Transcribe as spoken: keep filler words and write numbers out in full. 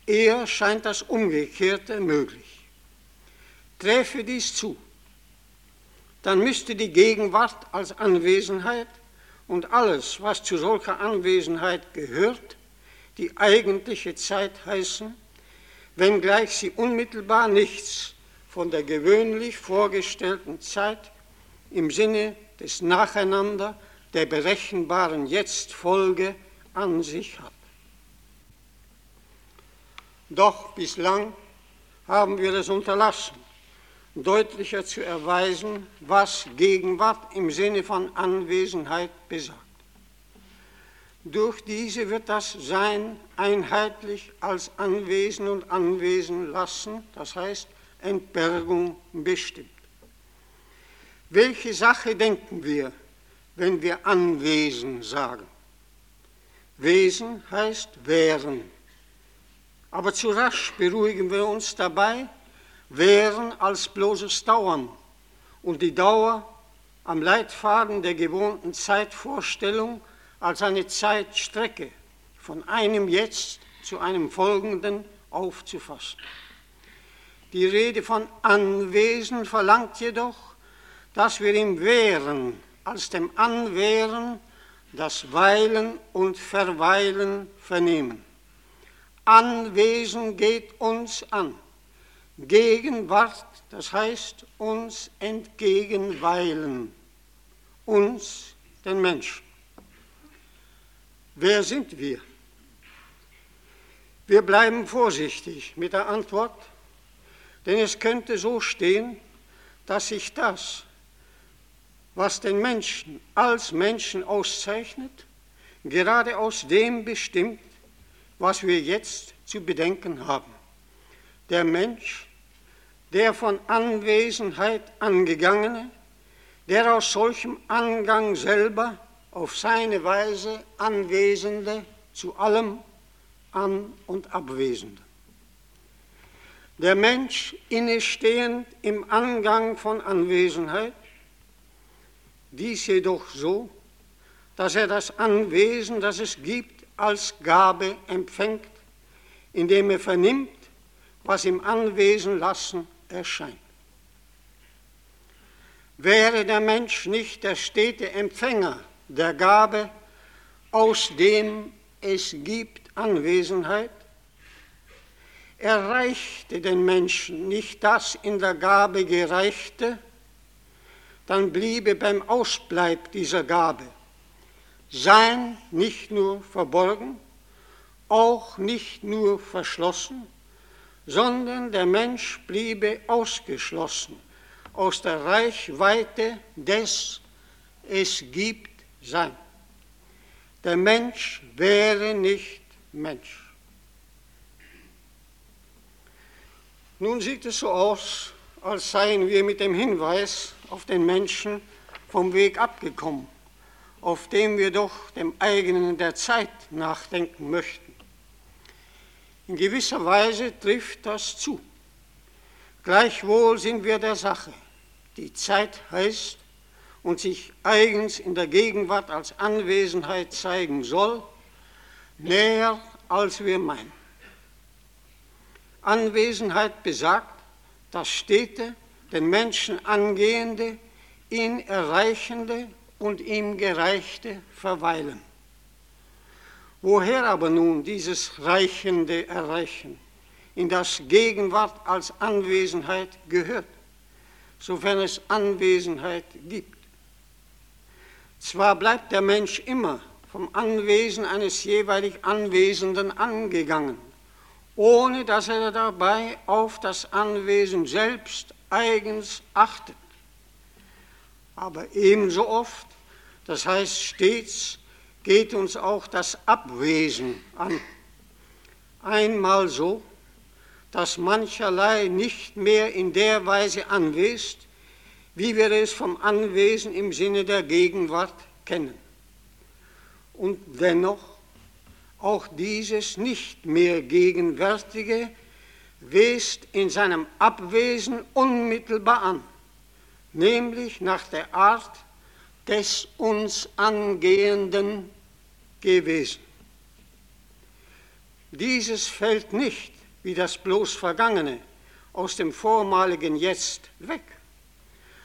Eher scheint das Umgekehrte möglich. Träfe dies zu, dann müsste die Gegenwart als Anwesenheit und alles, was zu solcher Anwesenheit gehört, die eigentliche Zeit heißen, wenngleich sie unmittelbar nichts von der gewöhnlich vorgestellten Zeit im Sinne des Nacheinander der berechenbaren Jetzt-Folge an sich hat. Doch bislang haben wir es unterlassen, deutlicher zu erweisen, was Gegenwart im Sinne von Anwesenheit besagt. Durch diese wird das Sein einheitlich als Anwesen und Anwesen lassen, das heißt Entbergung bestimmt. Welche Sache denken wir, wenn wir Anwesen sagen? Wesen heißt wären. Aber zu rasch beruhigen wir uns dabei, wären als bloßes Dauern und die Dauer am Leitfaden der gewohnten Zeitvorstellung als eine Zeitstrecke von einem Jetzt zu einem folgenden aufzufassen. Die Rede von Anwesen verlangt jedoch, dass wir im Wären als dem Anwähren das Weilen und Verweilen vernehmen. Anwesen geht uns an. Gegenwart, das heißt uns entgegenweilen, uns, den Menschen. Wer sind wir? Wir bleiben vorsichtig mit der Antwort, denn es könnte so stehen, dass sich das, was den Menschen als Menschen auszeichnet, gerade aus dem bestimmt, was wir jetzt zu bedenken haben. Der Mensch, der von Anwesenheit angegangene, der aus solchem Angang selber auf seine Weise Anwesende zu allem An- und Abwesende. Der Mensch innestehend im Angang von Anwesenheit, dies jedoch so, dass er das Anwesen, das es gibt, als Gabe empfängt, indem er vernimmt, was im Anwesen lassen erscheint. Wäre der Mensch nicht der stete Empfänger der Gabe, aus dem es gibt Anwesenheit, erreichte den Menschen nicht das in der Gabe Gereichte, dann bliebe beim Ausbleib dieser Gabe Sein nicht nur verborgen, auch nicht nur verschlossen, sondern der Mensch bliebe ausgeschlossen aus der Reichweite des Es gibt Sein. Der Mensch wäre nicht Mensch. Nun sieht es so aus, als seien wir mit dem Hinweis auf den Menschen vom Weg abgekommen, auf dem wir doch dem eigenen der Zeit nachdenken möchten. In gewisser Weise trifft das zu. Gleichwohl sind wir der Sache, die Zeit heißt und sich eigens in der Gegenwart als Anwesenheit zeigen soll, näher als wir meinen. Anwesenheit besagt, das stete, den Menschen angehende, ihn erreichende und ihm gereichte Verweilen. Woher aber nun dieses reichende Erreichen, in das Gegenwart als Anwesenheit gehört, sofern es Anwesenheit gibt? Zwar bleibt der Mensch immer vom Anwesen eines jeweilig Anwesenden angegangen, ohne dass er dabei auf das Anwesen selbst eigens achtet. Aber ebenso oft, das heißt stets, geht uns auch das Abwesen an. Einmal so, dass mancherlei nicht mehr in der Weise anwesend, wie wir es vom Anwesen im Sinne der Gegenwart kennen. Und dennoch auch dieses nicht mehr Gegenwärtige west in seinem Abwesen unmittelbar an, nämlich nach der Art des uns Angehenden gewesen. Dieses fällt nicht wie das bloß Vergangene aus dem vormaligen Jetzt weg.